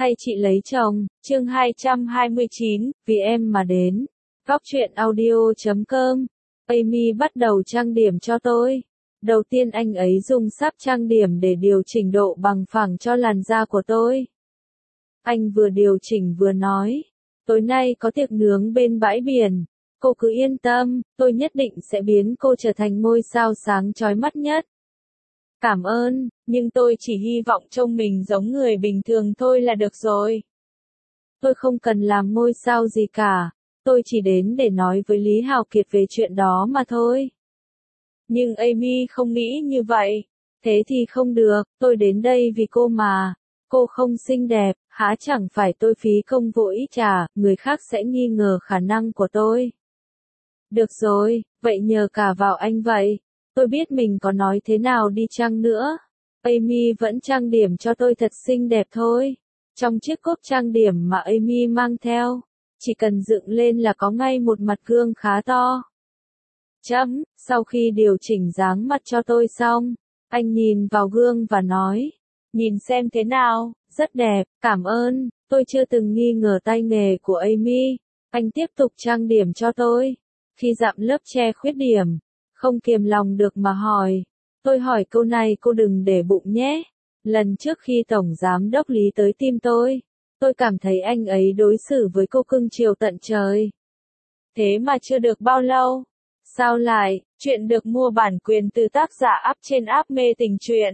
hay chị lấy chồng, chương 229, vì em mà đến. Góc truyện audio.com. Amy bắt đầu trang điểm cho tôi. Đầu tiên anh ấy dùng sáp trang điểm để điều chỉnh độ bằng phẳng cho làn da của tôi. Anh vừa điều chỉnh vừa nói, tối nay có tiệc nướng bên bãi biển. Cô cứ yên tâm, tôi nhất định sẽ biến cô trở thành ngôi sao sáng chói mắt nhất. Cảm ơn, nhưng tôi chỉ hy vọng trông mình giống người bình thường thôi là được rồi. Tôi không cần làm ngôi sao gì cả, tôi chỉ đến để nói với Lý Hào Kiệt về chuyện đó mà thôi. Nhưng Amy không nghĩ như vậy. Thế thì không được, tôi đến đây vì cô mà. Cô không xinh đẹp, há chẳng phải tôi phí công vô ích trả, người khác sẽ nghi ngờ khả năng của tôi. Được rồi, vậy nhờ cả vào anh vậy. Tôi biết mình có nói thế nào đi chăng nữa. Amy vẫn trang điểm cho tôi thật xinh đẹp thôi. Trong chiếc cốc trang điểm mà Amy mang theo, chỉ cần dựng lên là có ngay một mặt gương khá to. Sau khi điều chỉnh dáng mặt cho tôi xong, anh nhìn vào gương và nói, nhìn xem thế nào, rất đẹp, cảm ơn, tôi chưa từng nghi ngờ tay nghề của Amy. Anh tiếp tục trang điểm cho tôi. Khi dặm lớp che khuyết điểm, không kiềm lòng được mà hỏi. Tôi hỏi câu này cô đừng để bụng nhé. Lần trước khi Tổng Giám đốc Lý tới tìm tôi cảm thấy anh ấy đối xử với cô cưng chiều tận trời. Thế mà chưa được bao lâu. Sao lại, chuyện được mua bản quyền từ tác giả up trên app mê tình truyện.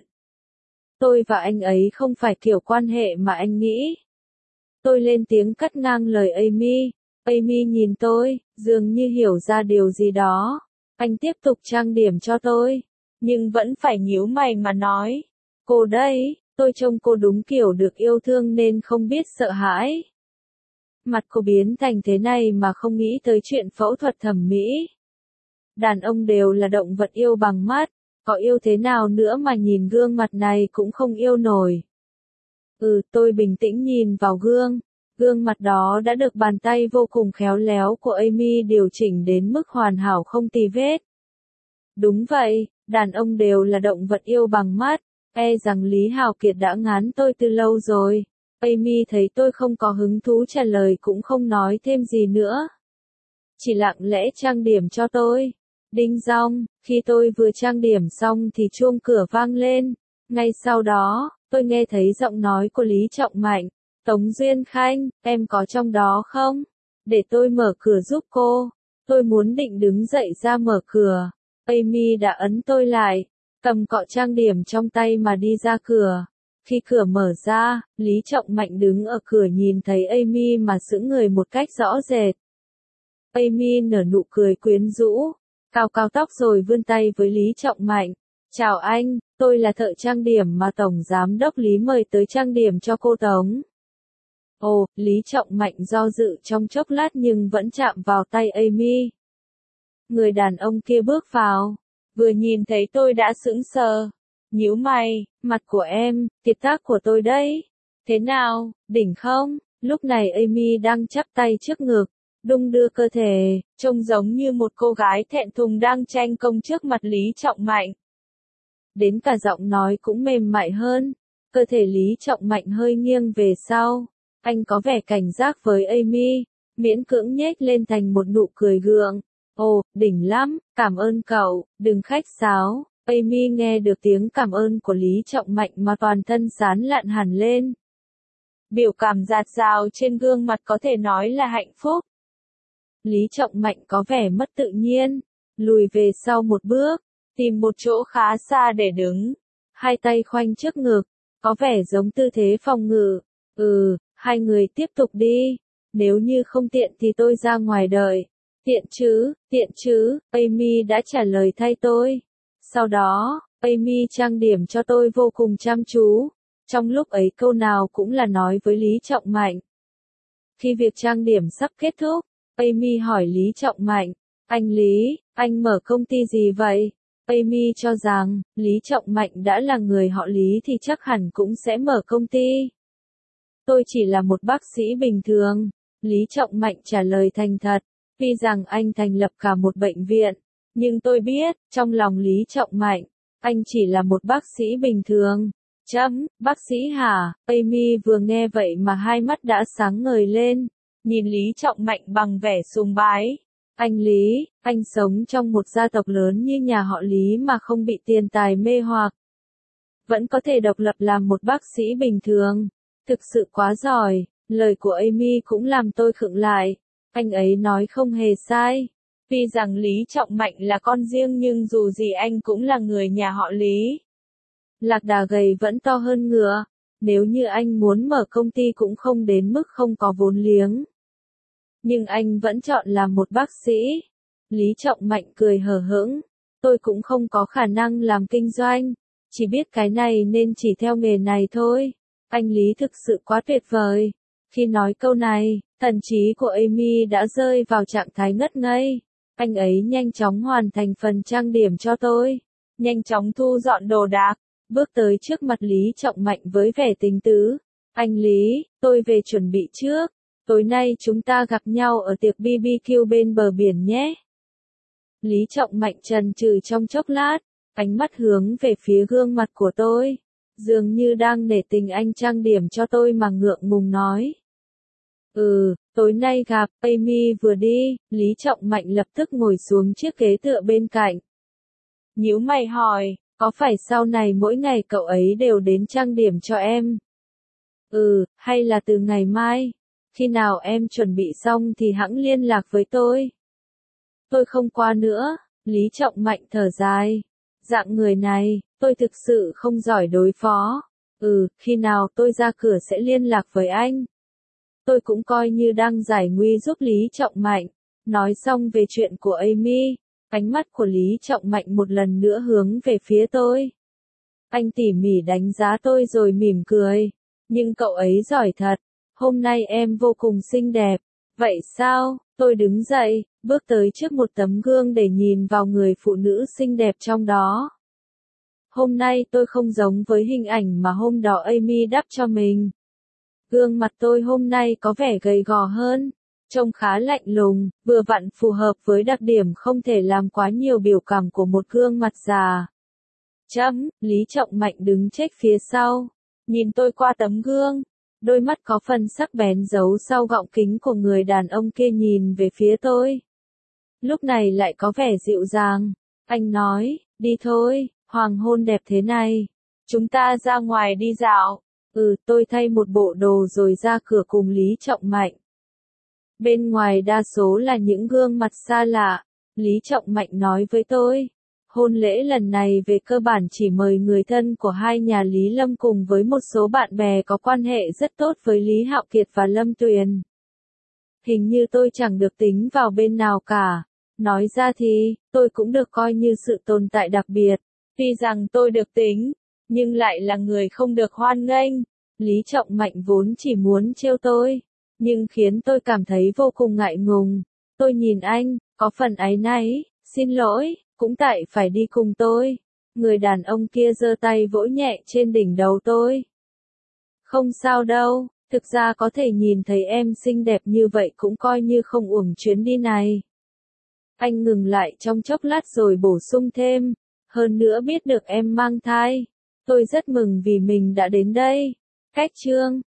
Tôi và anh ấy không phải kiểu quan hệ mà anh nghĩ. Tôi lên tiếng cắt ngang lời Amy. Amy nhìn tôi, dường như hiểu ra điều gì đó. Anh tiếp tục trang điểm cho tôi, nhưng vẫn phải nhíu mày mà nói. Cô đấy, tôi trông cô đúng kiểu được yêu thương nên không biết sợ hãi. Mặt cô biến thành thế này mà không nghĩ tới chuyện phẫu thuật thẩm mỹ. Đàn ông đều là động vật yêu bằng mắt, có yêu thế nào nữa mà nhìn gương mặt này cũng không yêu nổi. Tôi bình tĩnh nhìn vào gương. Gương mặt đó đã được bàn tay vô cùng khéo léo của Amy điều chỉnh đến mức hoàn hảo không tì vết. Đúng vậy, đàn ông đều là động vật yêu bằng mắt, rằng Lý Hào Kiệt đã ngán tôi từ lâu rồi. Amy thấy tôi không có hứng thú trả lời cũng không nói thêm gì nữa. Chỉ lặng lẽ trang điểm cho tôi. Đinh dong, khi tôi vừa trang điểm xong thì chuông cửa vang lên. Ngay sau đó, tôi nghe thấy giọng nói của Lý Trọng Mạnh. Tống Duyên Khanh, em có trong đó không? Để tôi mở cửa giúp cô. Tôi muốn định đứng dậy ra mở cửa. Amy đã ấn tôi lại, cầm cọ trang điểm trong tay mà đi ra cửa. Khi cửa mở ra, Lý Trọng Mạnh đứng ở cửa nhìn thấy Amy mà sững người một cách rõ rệt. Amy nở nụ cười quyến rũ, cào cào tóc rồi vươn tay với Lý Trọng Mạnh. Chào anh, tôi là thợ trang điểm mà Tổng Giám đốc Lý mời tới trang điểm cho cô Tống. Lý Trọng Mạnh do dự trong chốc lát nhưng vẫn chạm vào tay Amy. Người đàn ông kia bước vào, vừa nhìn thấy tôi đã sững sờ. Nhíu mày, mặt của em, kiệt tác của tôi đấy. Thế nào, đỉnh không? Lúc này Amy đang chắp tay trước ngực, đung đưa cơ thể, trông giống như một cô gái thẹn thùng đang tranh công trước mặt Lý Trọng Mạnh. Đến cả giọng nói cũng mềm mại hơn, cơ thể Lý Trọng Mạnh hơi nghiêng về sau. Anh có vẻ cảnh giác với Amy, miễn cưỡng nhếch lên thành một nụ cười gượng. Đỉnh lắm, cảm ơn cậu, đừng khách sáo. Amy nghe được tiếng cảm ơn của Lý Trọng Mạnh mà toàn thân sán lạn hẳn lên. Biểu cảm dạt dào trên gương mặt có thể nói là hạnh phúc. Lý Trọng Mạnh có vẻ mất tự nhiên, lùi về sau một bước, tìm một chỗ khá xa để đứng. Hai tay khoanh trước ngực, có vẻ giống tư thế phòng ngự. Hai người tiếp tục đi. Nếu như không tiện thì tôi ra ngoài đợi. Tiện chứ, Amy đã trả lời thay tôi. Sau đó, Amy trang điểm cho tôi vô cùng chăm chú. Trong lúc ấy câu nào cũng là nói với Lý Trọng Mạnh. Khi việc trang điểm sắp kết thúc, Amy hỏi Lý Trọng Mạnh. Anh Lý, anh mở công ty gì vậy? Amy cho rằng, Lý Trọng Mạnh đã là người họ Lý thì chắc hẳn cũng sẽ mở công ty. Tôi chỉ là một bác sĩ bình thường. Lý Trọng Mạnh trả lời thành thật. Tuy rằng anh thành lập cả một bệnh viện, nhưng tôi biết, trong lòng Lý Trọng Mạnh, anh chỉ là một bác sĩ bình thường. Bác sĩ hả? Amy vừa nghe vậy mà hai mắt đã sáng ngời lên, nhìn Lý Trọng Mạnh bằng vẻ sùng bái. Anh Lý, anh sống trong một gia tộc lớn như nhà họ Lý mà không bị tiền tài mê hoặc. Vẫn có thể độc lập làm một bác sĩ bình thường. Thực sự quá giỏi, lời của Amy cũng làm tôi khựng lại. Anh ấy nói không hề sai. Tuy rằng Lý Trọng Mạnh là con riêng nhưng dù gì anh cũng là người nhà họ Lý. Lạc đà gầy vẫn to hơn ngựa. Nếu như anh muốn mở công ty cũng không đến mức không có vốn liếng. Nhưng anh vẫn chọn làm một bác sĩ. Lý Trọng Mạnh cười hờ hững. Tôi cũng không có khả năng làm kinh doanh. Chỉ biết cái này nên chỉ theo nghề này thôi. Anh Lý thực sự quá tuyệt vời. Khi nói câu này, thần trí của Amy đã rơi vào trạng thái ngất ngây. Anh ấy nhanh chóng hoàn thành phần trang điểm cho tôi. Nhanh chóng thu dọn đồ đạc. Bước tới trước mặt Lý Trọng Mạnh với vẻ tình tứ. Anh Lý, tôi về chuẩn bị trước. Tối nay chúng ta gặp nhau ở tiệc BBQ bên bờ biển nhé. Lý Trọng Mạnh chần chừ trong chốc lát, ánh mắt hướng về phía gương mặt của tôi. Dường như đang nể tình anh trang điểm cho tôi mà ngượng ngùng nói. Tối nay gặp. Amy vừa đi, Lý Trọng Mạnh lập tức ngồi xuống chiếc ghế tựa bên cạnh. Nhíu mày hỏi, có phải sau này mỗi ngày cậu ấy đều đến trang điểm cho em? Hay là từ ngày mai? Khi nào em chuẩn bị xong thì hẵng liên lạc với tôi. Tôi không qua nữa. Lý Trọng Mạnh thở dài. Dạng người này, tôi thực sự không giỏi đối phó. Khi nào tôi ra cửa sẽ liên lạc với anh. Tôi cũng coi như đang giải nguy giúp Lý Trọng Mạnh. Nói xong về chuyện của Amy, ánh mắt của Lý Trọng Mạnh một lần nữa hướng về phía tôi. Anh tỉ mỉ đánh giá tôi rồi mỉm cười. Nhưng cậu ấy giỏi thật. Hôm nay em vô cùng xinh đẹp. Vậy sao? Tôi đứng dậy, bước tới trước một tấm gương để nhìn vào người phụ nữ xinh đẹp trong đó. Hôm nay tôi không giống với hình ảnh mà hôm đó Amy đắp cho mình. Gương mặt tôi hôm nay có vẻ gầy gò hơn, trông khá lạnh lùng, vừa vặn phù hợp với đặc điểm không thể làm quá nhiều biểu cảm của một gương mặt già. Lý Trọng Mạnh đứng chết phía sau, nhìn tôi qua tấm gương. Đôi mắt có phần sắc bén giấu sau gọng kính của người đàn ông kia nhìn về phía tôi. Lúc này lại có vẻ dịu dàng. Anh nói, đi thôi, hoàng hôn đẹp thế này. Chúng ta ra ngoài đi dạo. Tôi thay một bộ đồ rồi ra cửa cùng Lý Trọng Mạnh. Bên ngoài đa số là những gương mặt xa lạ. Lý Trọng Mạnh nói với tôi. Hôn lễ lần này về cơ bản chỉ mời người thân của hai nhà Lý Lâm cùng với một số bạn bè có quan hệ rất tốt với Lý Hạo Kiệt và Lâm Tuyền. Hình như tôi chẳng được tính vào bên nào cả. Nói ra thì, tôi cũng được coi như sự tồn tại đặc biệt. Tuy rằng tôi được tính, nhưng lại là người không được hoan nghênh. Lý Trọng Mạnh vốn chỉ muốn trêu tôi, nhưng khiến tôi cảm thấy vô cùng ngại ngùng. Tôi nhìn anh, có phần áy náy, xin lỗi. Cũng tại phải đi cùng tôi. Người đàn ông kia giơ tay vỗ nhẹ trên đỉnh đầu tôi. Không sao đâu, thực ra có thể nhìn thấy em xinh đẹp như vậy cũng coi như không uổng chuyến đi này. Anh ngừng lại trong chốc lát rồi bổ sung thêm. Hơn nữa biết được em mang thai. Tôi rất mừng vì mình đã đến đây. Cách chương